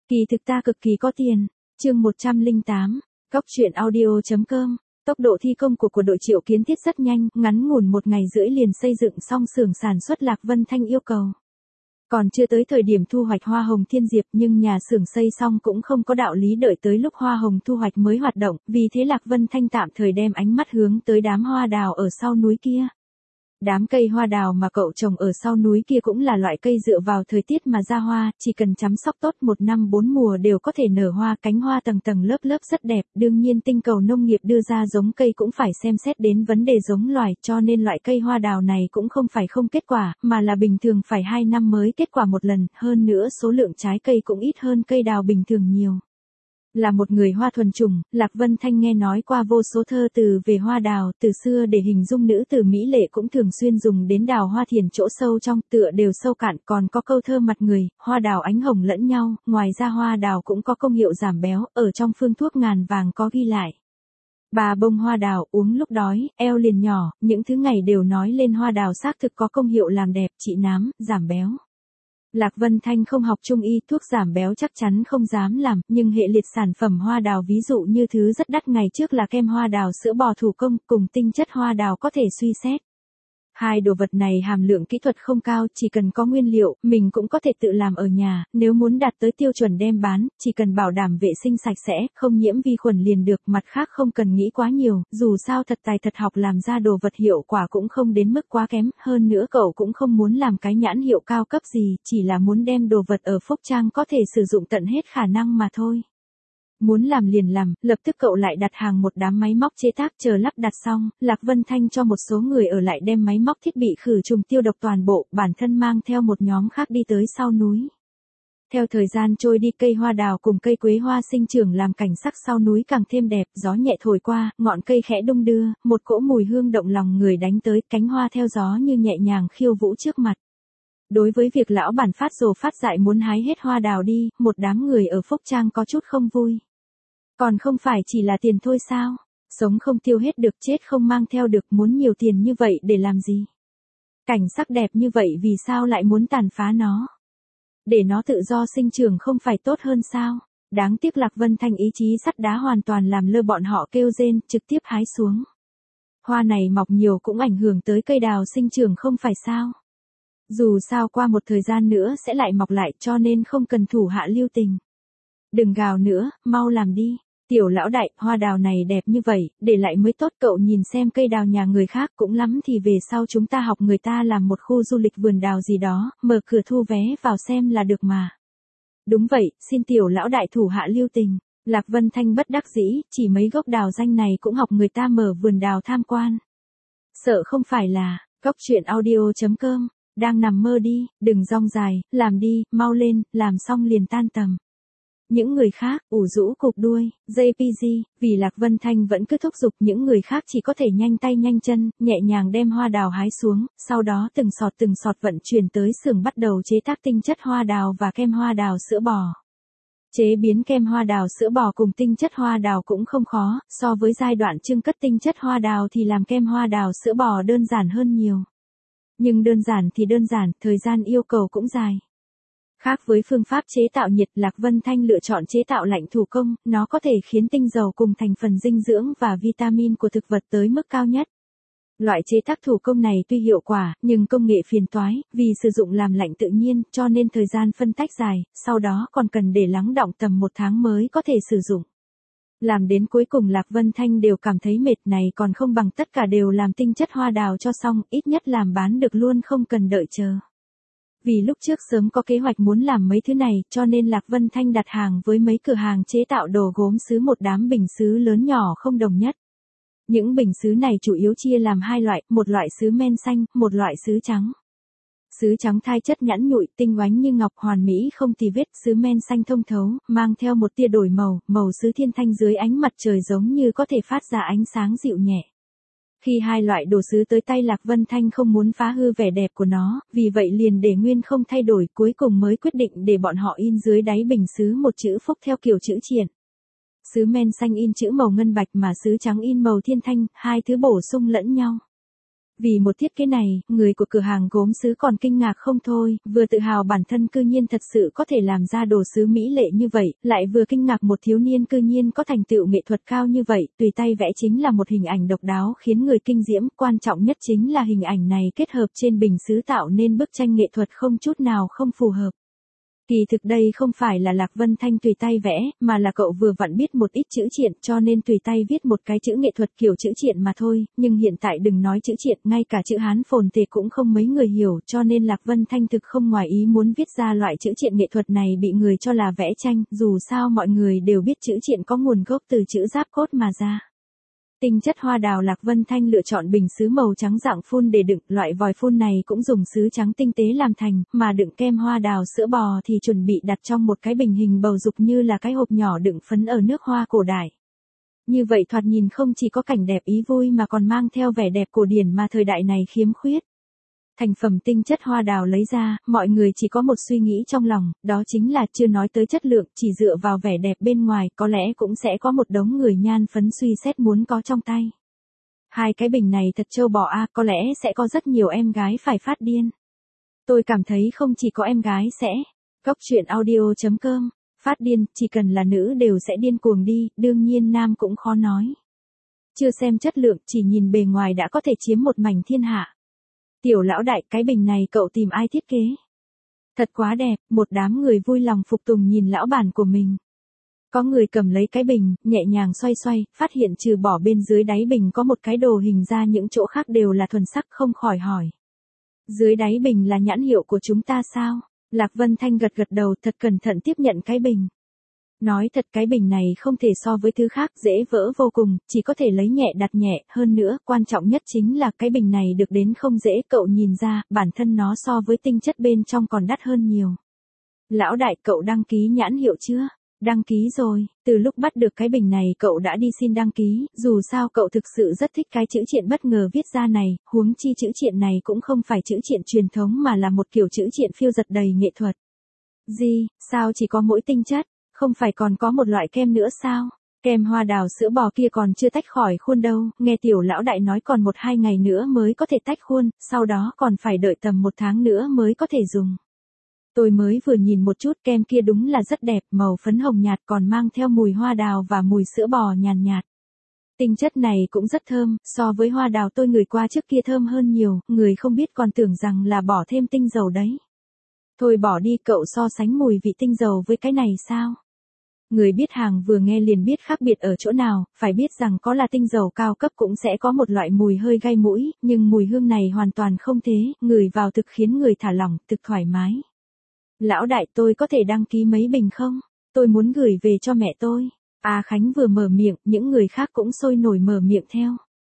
Kỳ thực ta cực kỳ có tiền. Chương 108, Cóc truyện audio.com. Tốc độ thi công của đội Triệu Kiến Thiết rất nhanh, ngắn ngủn 1 ngày rưỡi liền xây dựng xong xưởng sản xuất Lạc Vân Thanh yêu cầu. Còn chưa tới thời điểm thu hoạch hoa hồng thiên diệp, nhưng nhà xưởng xây xong cũng không có đạo lý đợi tới lúc hoa hồng thu hoạch mới hoạt động, vì thế Lạc Vân Thanh tạm thời đem ánh mắt hướng tới đám hoa đào ở sau núi kia. Đám cây hoa đào mà cậu trồng ở sau núi kia cũng là loại cây dựa vào thời tiết mà ra hoa, chỉ cần chăm sóc tốt 1 năm 4 mùa đều có thể nở hoa, cánh hoa tầng tầng lớp lớp rất đẹp. Đương nhiên tinh cầu nông nghiệp đưa ra giống cây cũng phải xem xét đến vấn đề giống loài, cho nên loại cây hoa đào này cũng không phải không kết quả, mà là bình thường phải 2 năm mới kết quả 1 lần, hơn nữa số lượng trái cây cũng ít hơn cây đào bình thường nhiều. Là một người hoa thuần chủng, Lạc Vân Thanh nghe nói qua vô số thơ từ về hoa đào, từ xưa để hình dung nữ tử mỹ lệ cũng thường xuyên dùng đến đào hoa thiền chỗ sâu trong, tựa đều sâu cạn, còn có câu thơ mặt người, hoa đào ánh hồng lẫn nhau, ngoài ra hoa đào cũng có công hiệu giảm béo, ở trong phương thuốc ngàn vàng có ghi lại. 3 bông hoa đào uống lúc đói, eo liền nhỏ, những thứ ngày đều nói lên hoa đào xác thực có công hiệu làm đẹp, trị nám, giảm béo. Lạc Vân Thanh không học trung y, thuốc giảm béo chắc chắn không dám làm, nhưng hệ liệt sản phẩm hoa đào ví dụ như thứ rất đắt ngày trước là kem hoa đào sữa bò thủ công cùng tinh chất hoa đào có thể suy xét. 2 đồ vật này hàm lượng kỹ thuật không cao, chỉ cần có nguyên liệu, mình cũng có thể tự làm ở nhà, nếu muốn đạt tới tiêu chuẩn đem bán, chỉ cần bảo đảm vệ sinh sạch sẽ, không nhiễm vi khuẩn liền được, mặt khác không cần nghĩ quá nhiều, dù sao thật tài thật học làm ra đồ vật hiệu quả cũng không đến mức quá kém, hơn nữa cậu cũng không muốn làm cái nhãn hiệu cao cấp gì, chỉ là muốn đem đồ vật ở Phúc Trang có thể sử dụng tận hết khả năng mà thôi. Muốn làm liền làm, lập tức cậu lại đặt hàng một đám máy móc chế tác, chờ lắp đặt xong, Lạc Vân Thanh cho một số người ở lại đem máy móc thiết bị khử trùng tiêu độc toàn bộ, bản thân mang theo một nhóm khác đi tới sau núi. Theo thời gian trôi đi, cây hoa đào cùng cây quế hoa sinh trưởng làm cảnh sắc sau núi càng thêm đẹp, gió nhẹ thổi qua, ngọn cây khẽ đung đưa, một cỗ mùi hương động lòng người đánh tới, cánh hoa theo gió như nhẹ nhàng khiêu vũ trước mặt. Đối với việc lão bản phát rồ phát dại muốn hái hết hoa đào đi, một đám người ở Phúc Trang có chút không vui. Còn không phải chỉ là tiền thôi sao? Sống không tiêu hết được, chết không mang theo được, muốn nhiều tiền như vậy để làm gì? Cảnh sắc đẹp như vậy vì sao lại muốn tàn phá nó? Để nó tự do sinh trưởng không phải tốt hơn sao? Đáng tiếc Lạc Vân Thanh ý chí sắt đá hoàn toàn làm lơ bọn họ kêu rên, trực tiếp hái xuống. Hoa này mọc nhiều cũng ảnh hưởng tới cây đào sinh trưởng không phải sao? Dù sao qua một thời gian nữa sẽ lại mọc lại, cho nên không cần thủ hạ lưu tình. Đừng gào nữa, mau làm đi. Tiểu lão đại, hoa đào này đẹp như vậy, để lại mới tốt, cậu nhìn xem cây đào nhà người khác, cũng lắm thì về sau chúng ta học người ta làm một khu du lịch vườn đào gì đó, mở cửa thu vé vào xem là được mà. Đúng vậy, xin tiểu lão đại thủ hạ lưu tình. Lạc Vân Thanh bất đắc dĩ, chỉ mấy gốc đào danh này cũng học người ta mở vườn đào tham quan. Sợ không phải là, Cóc truyện audio.com, đang nằm mơ đi, đừng rong dài, làm đi, mau lên, làm xong liền tan tầm. Những người khác, ủ rũ cục đuôi, JPG, vì Lạc Vân Thanh vẫn cứ thúc giục, những người khác chỉ có thể nhanh tay nhanh chân, nhẹ nhàng đem hoa đào hái xuống, sau đó từng sọt vận chuyển tới xưởng bắt đầu chế tác tinh chất hoa đào và kem hoa đào sữa bò. Chế biến kem hoa đào sữa bò cùng tinh chất hoa đào cũng không khó, so với giai đoạn trưng cất tinh chất hoa đào thì làm kem hoa đào sữa bò đơn giản hơn nhiều. Nhưng đơn giản thì đơn giản, thời gian yêu cầu cũng dài. Khác với phương pháp chế tạo nhiệt, Lạc Vân Thanh lựa chọn chế tạo lạnh thủ công, nó có thể khiến tinh dầu cùng thành phần dinh dưỡng và vitamin của thực vật tới mức cao nhất. Loại chế tác thủ công này tuy hiệu quả, nhưng công nghệ phiền toái, vì sử dụng làm lạnh tự nhiên, cho nên thời gian phân tách dài, sau đó còn cần để lắng đọng tầm 1 tháng mới có thể sử dụng. Làm đến cuối cùng Lạc Vân Thanh đều cảm thấy mệt, này còn không bằng tất cả đều làm tinh chất hoa đào cho xong, ít nhất làm bán được luôn không cần đợi chờ. Vì lúc trước sớm có kế hoạch muốn làm mấy thứ này, cho nên Lạc Vân Thanh đặt hàng với mấy cửa hàng chế tạo đồ gốm sứ một đám bình sứ lớn nhỏ không đồng nhất. Những bình sứ này chủ yếu chia làm 2 loại, một loại sứ men xanh, một loại sứ trắng. Sứ trắng thai chất nhẵn nhụi, tinh oánh như ngọc, hoàn mỹ không tì vết, sứ men xanh thông thấu, mang theo một tia đổi màu, màu sứ thiên thanh dưới ánh mặt trời giống như có thể phát ra ánh sáng dịu nhẹ. Khi 2 loại đồ sứ tới tay Lạc Vân Thanh không muốn phá hư vẻ đẹp của nó, vì vậy liền để nguyên không thay đổi, cuối cùng mới quyết định để bọn họ in dưới đáy bình sứ một chữ Phúc theo kiểu chữ triện. Sứ men xanh in chữ màu ngân bạch mà sứ trắng in màu thiên thanh, 2 thứ bổ sung lẫn nhau. Vì một thiết kế này, người của cửa hàng gốm sứ còn kinh ngạc không thôi, vừa tự hào bản thân cư nhiên thật sự có thể làm ra đồ sứ mỹ lệ như vậy, lại vừa kinh ngạc một thiếu niên cư nhiên có thành tựu nghệ thuật cao như vậy, tùy tay vẽ chính là một hình ảnh độc đáo khiến người kinh diễm, quan trọng nhất chính là hình ảnh này kết hợp trên bình sứ tạo nên bức tranh nghệ thuật không chút nào không phù hợp. Kỳ thực đây không phải là Lạc Vân Thanh tùy tay vẽ, mà là cậu vừa vặn biết một ít chữ triện cho nên tùy tay viết một cái chữ nghệ thuật kiểu chữ triện mà thôi, nhưng hiện tại đừng nói chữ triện, ngay cả chữ Hán phồn thể cũng không mấy người hiểu, cho nên Lạc Vân Thanh thực không ngoài ý muốn viết ra loại chữ triện nghệ thuật này bị người cho là vẽ tranh, dù sao mọi người đều biết chữ triện có nguồn gốc từ chữ giáp cốt mà ra. Tinh chất hoa đào Lạc Vân Thanh lựa chọn bình sứ màu trắng dạng phun để đựng, loại vòi phun này cũng dùng sứ trắng tinh tế làm thành, mà đựng kem hoa đào sữa bò thì chuẩn bị đặt trong một cái bình hình bầu dục như là cái hộp nhỏ đựng phấn ở nước hoa cổ đại. Như vậy thoạt nhìn không chỉ có cảnh đẹp ý vui mà còn mang theo vẻ đẹp cổ điển mà thời đại này khiếm khuyết. Thành phẩm tinh chất hoa đào lấy ra, mọi người chỉ có một suy nghĩ trong lòng, đó chính là chưa nói tới chất lượng, chỉ dựa vào vẻ đẹp bên ngoài, có lẽ cũng sẽ có một đống người nhan phấn suy xét muốn có trong tay. Hai cái bình này thật trâu bò a, có lẽ sẽ có rất nhiều em gái phải phát điên. Tôi cảm thấy không chỉ có em gái sẽ. Góc truyện audio.com, phát điên, chỉ cần là nữ đều sẽ điên cuồng đi, đương nhiên nam cũng khó nói. Chưa xem chất lượng, chỉ nhìn bề ngoài đã có thể chiếm một mảnh thiên hạ. Tiểu lão đại, cái bình này cậu tìm ai thiết kế? Thật quá đẹp, một đám người vui lòng phục tùng nhìn lão bản của mình. Có người cầm lấy cái bình, nhẹ nhàng xoay xoay, phát hiện trừ bỏ bên dưới đáy bình có một cái đồ hình ra những chỗ khác đều là thuần sắc, không khỏi hỏi. Dưới đáy bình là nhãn hiệu của chúng ta sao? Lạc Vân Thanh gật gật đầu, thật cẩn thận tiếp nhận cái bình. Nói thật cái bình này không thể so với thứ khác, dễ vỡ vô cùng, chỉ có thể lấy nhẹ đặt nhẹ, hơn nữa, quan trọng nhất chính là cái bình này được đến không dễ, cậu nhìn ra, bản thân nó so với tinh chất bên trong còn đắt hơn nhiều. Lão đại, cậu đăng ký nhãn hiệu chưa? Đăng ký rồi, từ lúc bắt được cái bình này cậu đã đi xin đăng ký, dù sao cậu thực sự rất thích cái chữ triện bất ngờ viết ra này, huống chi chữ triện này cũng không phải chữ triện truyền thống mà là một kiểu chữ triện phiêu giật đầy nghệ thuật. Gì, sao chỉ có mỗi tinh chất? Không phải còn có một loại kem nữa sao? Kem hoa đào sữa bò kia còn chưa tách khỏi khuôn đâu, nghe tiểu lão đại nói còn 1-2 ngày nữa mới có thể tách khuôn, sau đó còn phải đợi tầm 1 tháng nữa mới có thể dùng. Tôi mới vừa nhìn một chút kem kia đúng là rất đẹp, màu phấn hồng nhạt còn mang theo mùi hoa đào và mùi sữa bò nhàn nhạt. Tinh chất này cũng rất thơm, so với hoa đào tôi ngửi qua trước kia thơm hơn nhiều, người không biết còn tưởng rằng là bỏ thêm tinh dầu đấy. Thôi bỏ đi, cậu so sánh mùi vị tinh dầu với cái này sao? Người biết hàng vừa nghe liền biết khác biệt ở chỗ nào, phải biết rằng có là tinh dầu cao cấp cũng sẽ có một loại mùi hơi gai mũi, nhưng mùi hương này hoàn toàn không thế, ngửi vào thực khiến người thả lỏng, thực thoải mái. Lão đại, tôi có thể đăng ký mấy bình không? Tôi muốn gửi về cho mẹ tôi. A Khánh vừa mở miệng, những người khác cũng sôi nổi mở miệng theo.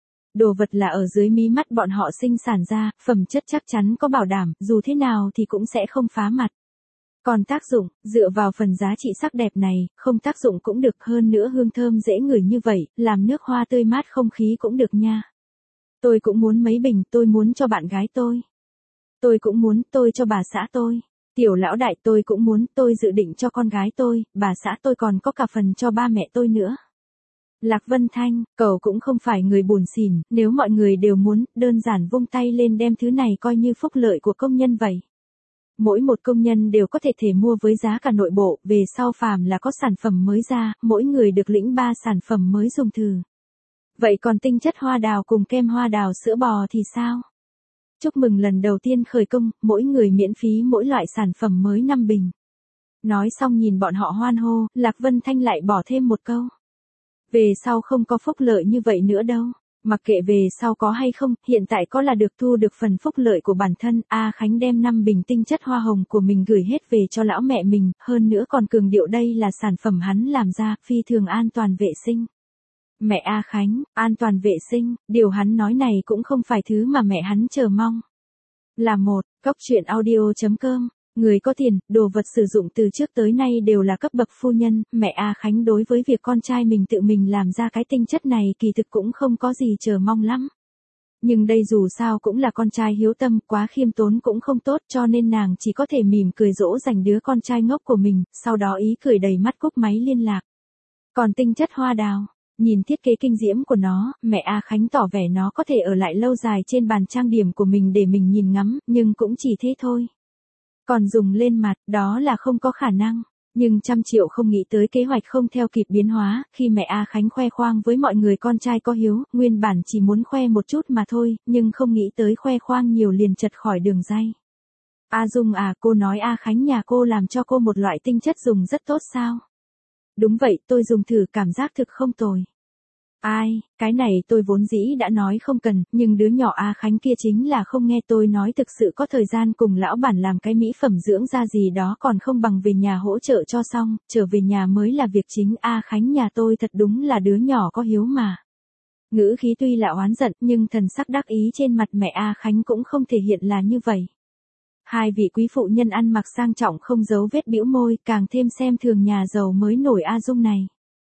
Đồ vật là ở dưới mí mắt bọn họ sinh sản ra, phẩm chất chắc chắn có bảo đảm, dù thế nào thì cũng sẽ không phá mặt. Còn tác dụng, dựa vào phần giá trị sắc đẹp này, không tác dụng cũng được, hơn nữa hương thơm dễ ngửi như vậy, làm nước hoa tươi mát không khí cũng được nha. Tôi cũng muốn mấy bình, tôi muốn cho bạn gái tôi. Tôi cũng muốn, tôi cho bà xã tôi. Tiểu lão đại, tôi cũng muốn, tôi dự định cho con gái tôi, bà xã tôi còn có cả phần cho ba mẹ tôi nữa. Lạc Vân Thanh, cậu cũng không phải người buồn xỉn, nếu mọi người đều muốn, đơn giản vung tay lên đem thứ này coi như phúc lợi của công nhân vậy. Mỗi một công nhân đều có thể mua với giá cả nội bộ, về sau phàm là có sản phẩm mới ra, mỗi người được lĩnh 3 sản phẩm mới dùng thử. Vậy còn tinh chất hoa đào cùng kem hoa đào sữa bò thì sao? Chúc mừng lần đầu tiên khởi công, mỗi người miễn phí mỗi loại sản phẩm mới 5 bình. Nói xong nhìn bọn họ hoan hô, Lạc Vân Thanh lại bỏ thêm một câu. Về sau không có phúc lợi như vậy nữa đâu. Mặc kệ về sau có hay không, hiện tại có là được thu được phần phúc lợi của bản thân. A Khánh đem 5 bình tinh chất hoa hồng của mình gửi hết về cho lão mẹ mình, hơn nữa còn cường điệu đây là sản phẩm hắn làm ra, phi thường an toàn vệ sinh. Mẹ A Khánh, an toàn vệ sinh, điều hắn nói này cũng không phải thứ mà mẹ hắn chờ mong. Là một, góc truyện audio.com, người có tiền, đồ vật sử dụng từ trước tới nay đều là cấp bậc phu nhân, mẹ A Khánh đối với việc con trai mình tự mình làm ra cái tinh chất này kỳ thực cũng không có gì chờ mong lắm. Nhưng đây dù sao cũng là con trai hiếu tâm, quá khiêm tốn cũng không tốt cho nên nàng chỉ có thể mỉm cười dỗ dành đứa con trai ngốc của mình, sau đó ý cười đầy mắt cúp máy liên lạc. Còn tinh chất hoa đào, Nhìn thiết kế kinh diễm của nó, mẹ A Khánh tỏ vẻ nó có thể ở lại lâu dài trên bàn trang điểm của mình để mình nhìn ngắm, nhưng cũng chỉ thế thôi. Còn dùng lên mặt, đó là không có khả năng. Nhưng trăm triệu không nghĩ tới kế hoạch không theo kịp biến hóa, khi mẹ A Khánh khoe khoang với mọi người con trai có hiếu, nguyên bản chỉ muốn khoe một chút mà thôi, nhưng không nghĩ tới khoe khoang nhiều liền chật khỏi đường ray. A Dung à, cô nói A Khánh nhà cô làm cho cô một loại tinh chất dùng rất tốt sao? Đúng vậy, tôi dùng thử cảm giác thực không tồi. Ai, cái này tôi vốn dĩ đã nói không cần, nhưng đứa nhỏ A Khánh kia chính là không nghe tôi nói, thực sự có thời gian cùng lão bản làm cái mỹ phẩm dưỡng da gì đó còn không bằng về nhà hỗ trợ cho xong, trở về nhà mới là việc chính. A Khánh nhà tôi thật đúng là đứa nhỏ có hiếu mà. Ngữ khí tuy là oán giận nhưng thần sắc đắc ý trên mặt mẹ A Khánh cũng không thể hiện là như vậy. Hai vị quý phụ nhân ăn mặc sang trọng không giấu vết bĩu môi, càng thêm xem thường nhà giàu mới nổi A Dung này.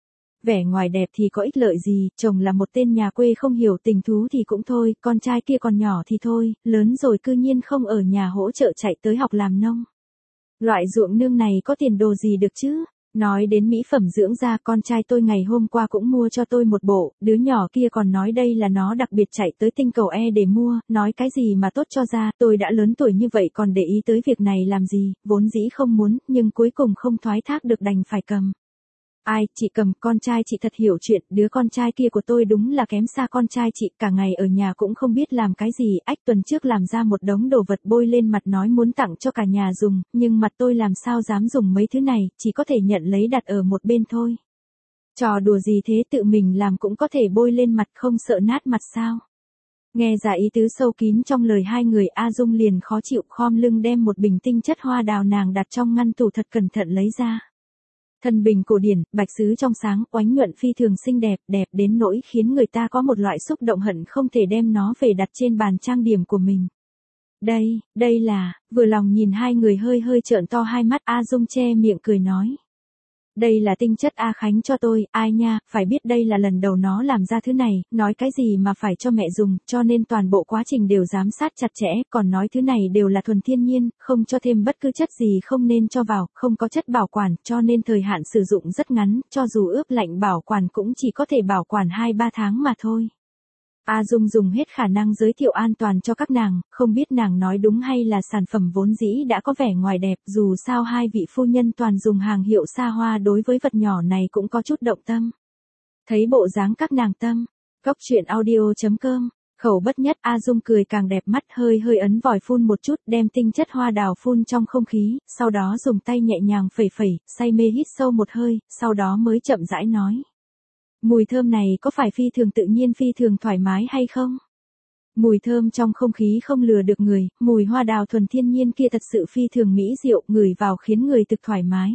Vẻ ngoài đẹp thì có ích lợi gì, chồng là một tên nhà quê không hiểu tình thú thì cũng thôi, con trai kia còn nhỏ thì thôi, lớn rồi cư nhiên không ở nhà hỗ trợ chạy tới học làm nông. Loại ruộng nương này có tiền đồ gì được chứ? Nói đến mỹ phẩm dưỡng da, con trai tôi ngày hôm qua cũng mua cho tôi một bộ, đứa nhỏ kia còn nói đây là nó đặc biệt chạy tới tinh cầu E để mua, nói cái gì mà tốt cho da, tôi đã lớn tuổi như vậy còn để ý tới việc này làm gì, vốn dĩ không muốn, nhưng cuối cùng không thoái thác được đành phải cầm. Ai, chị cầm, con trai chị thật hiểu chuyện, đứa con trai kia của tôi đúng là kém xa con trai chị, cả ngày ở nhà cũng không biết làm cái gì, ách tuần trước làm ra một đống đồ vật bôi lên mặt nói muốn tặng cho cả nhà dùng, nhưng mặt tôi làm sao dám dùng mấy thứ này, chỉ có thể nhận lấy đặt ở một bên thôi. Trò đùa gì thế, tự mình làm cũng có thể bôi lên mặt, không sợ nát mặt sao? Nghe ra ý tứ sâu kín trong lời hai người, A Dung liền khó chịu khom lưng đem một bình tinh chất hoa đào nàng đặt trong ngăn tủ thật cẩn thận lấy ra. Thân bình cổ điển, bạch sứ trong sáng, oánh nhuận phi thường xinh đẹp, đẹp đến nỗi khiến người ta có một loại xúc động hận không thể đem nó về đặt trên bàn trang điểm của mình. Đây là, vừa lòng nhìn hai người hơi hơi trợn to hai mắt, A Dung che miệng cười nói. Đây là tinh chất A Khánh cho tôi, ai nha, phải biết đây là lần đầu nó làm ra thứ này, nói cái gì mà phải cho mẹ dùng, cho nên toàn bộ quá trình đều giám sát chặt chẽ, còn nói thứ này đều là thuần thiên nhiên, không cho thêm bất cứ chất gì không nên cho vào, không có chất bảo quản, cho nên thời hạn sử dụng rất ngắn, cho dù ướp lạnh bảo quản cũng chỉ có thể bảo quản 2-3 tháng mà thôi. A Dung dùng hết khả năng giới thiệu an toàn cho các nàng, không biết nàng nói đúng hay là sản phẩm vốn dĩ đã có vẻ ngoài đẹp, dù sao hai vị phu nhân toàn dùng hàng hiệu xa hoa đối với vật nhỏ này cũng có chút động tâm. Thấy bộ dáng các nàng tâm, Cóc truyện audio.com, khẩu bất nhất, A Dung cười càng đẹp mắt, hơi hơi ấn vòi phun một chút, đem tinh chất hoa đào phun trong không khí, sau đó dùng tay nhẹ nhàng phẩy phẩy, say mê hít sâu một hơi, sau đó mới chậm rãi nói. Mùi thơm này có phải phi thường tự nhiên, phi thường thoải mái hay không? Mùi thơm trong không khí không lừa được người, mùi hoa đào thuần thiên nhiên kia thật sự phi thường mỹ diệu, ngửi vào khiến người thực thoải mái.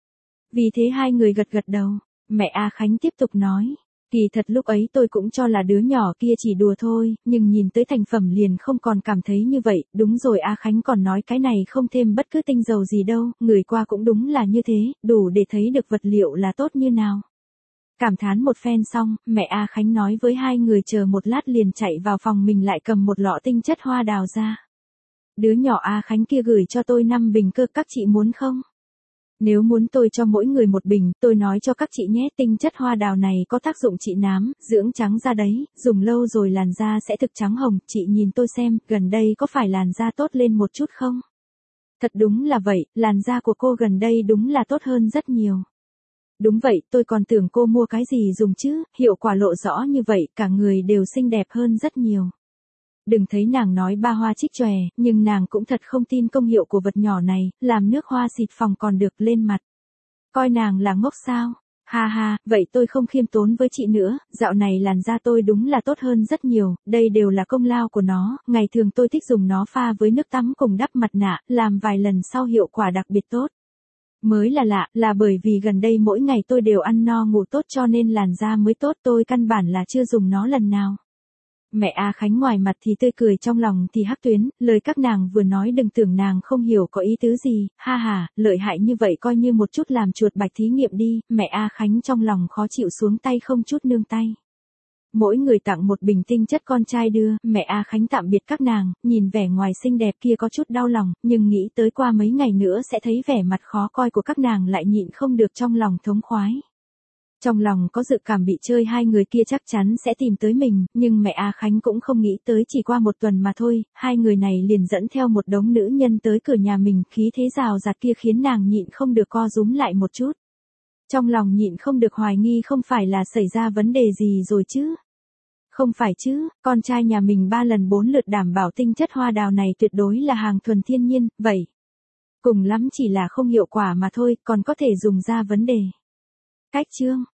Vì thế hai người gật gật đầu, mẹ A Khánh tiếp tục nói. Kỳ thật lúc ấy tôi cũng cho là đứa nhỏ kia chỉ đùa thôi, nhưng nhìn tới thành phẩm liền không còn cảm thấy như vậy, đúng rồi, A Khánh còn nói cái này không thêm bất cứ tinh dầu gì đâu, người qua cũng đúng là như thế, đủ để thấy được vật liệu là tốt như nào. Cảm thán một phen xong, mẹ A Khánh nói với hai người chờ một lát liền chạy vào phòng mình lại cầm một lọ tinh chất hoa đào ra. Đứa nhỏ A Khánh kia gửi cho tôi 5 bình cơ, các chị muốn không? Nếu muốn tôi cho mỗi người một bình, tôi nói cho các chị nhé, tinh chất hoa đào này có tác dụng trị nám, dưỡng trắng da đấy, dùng lâu rồi làn da sẽ thực trắng hồng, chị nhìn tôi xem, gần đây có phải làn da tốt lên một chút không? Thật đúng là vậy, làn da của cô gần đây đúng là tốt hơn rất nhiều. Đúng vậy, tôi còn tưởng cô mua cái gì dùng chứ, hiệu quả lộ rõ như vậy, cả người đều xinh đẹp hơn rất nhiều. Đừng thấy nàng nói ba hoa trích chòe, nhưng nàng cũng thật không tin công hiệu của vật nhỏ này, làm nước hoa xịt phòng còn được lên mặt. Coi nàng là ngốc sao? Ha ha, vậy tôi không khiêm tốn với chị nữa, dạo này làn da tôi đúng là tốt hơn rất nhiều, đây đều là công lao của nó, ngày thường tôi thích dùng nó pha với nước tắm cùng đắp mặt nạ, làm vài lần sau hiệu quả đặc biệt tốt. Mới là lạ, là bởi vì gần đây mỗi ngày tôi đều ăn no ngủ tốt cho nên làn da mới tốt, tôi căn bản là chưa dùng nó lần nào. Mẹ A Khánh ngoài mặt thì tươi cười, trong lòng thì hắc tuyến, lời các nàng vừa nói đừng tưởng nàng không hiểu có ý tứ gì, ha ha, lợi hại như vậy coi như một chút làm chuột bạch thí nghiệm đi, mẹ A Khánh trong lòng khó chịu xuống tay không chút nương tay. Mỗi người tặng một bình tinh chất con trai đưa, mẹ A Khánh tạm biệt các nàng, nhìn vẻ ngoài xinh đẹp kia có chút đau lòng, nhưng nghĩ tới qua mấy ngày nữa sẽ thấy vẻ mặt khó coi của các nàng lại nhịn không được trong lòng thống khoái. Trong lòng có dự cảm bị chơi hai người kia chắc chắn sẽ tìm tới mình, nhưng mẹ A Khánh cũng không nghĩ tới chỉ qua một tuần mà thôi, hai người này liền dẫn theo một đống nữ nhân tới cửa nhà mình, khí thế rào rạt kia khiến nàng nhịn không được co rúm lại một chút. Trong lòng nhịn không được hoài nghi không phải là xảy ra vấn đề gì rồi chứ. Không phải chứ, con trai nhà mình 3 lần 4 lượt đảm bảo tinh chất hoa đào này tuyệt đối là hàng thuần thiên nhiên, vậy. Cùng lắm chỉ là không hiệu quả mà thôi, còn có thể dùng ra vấn đề. Cách chương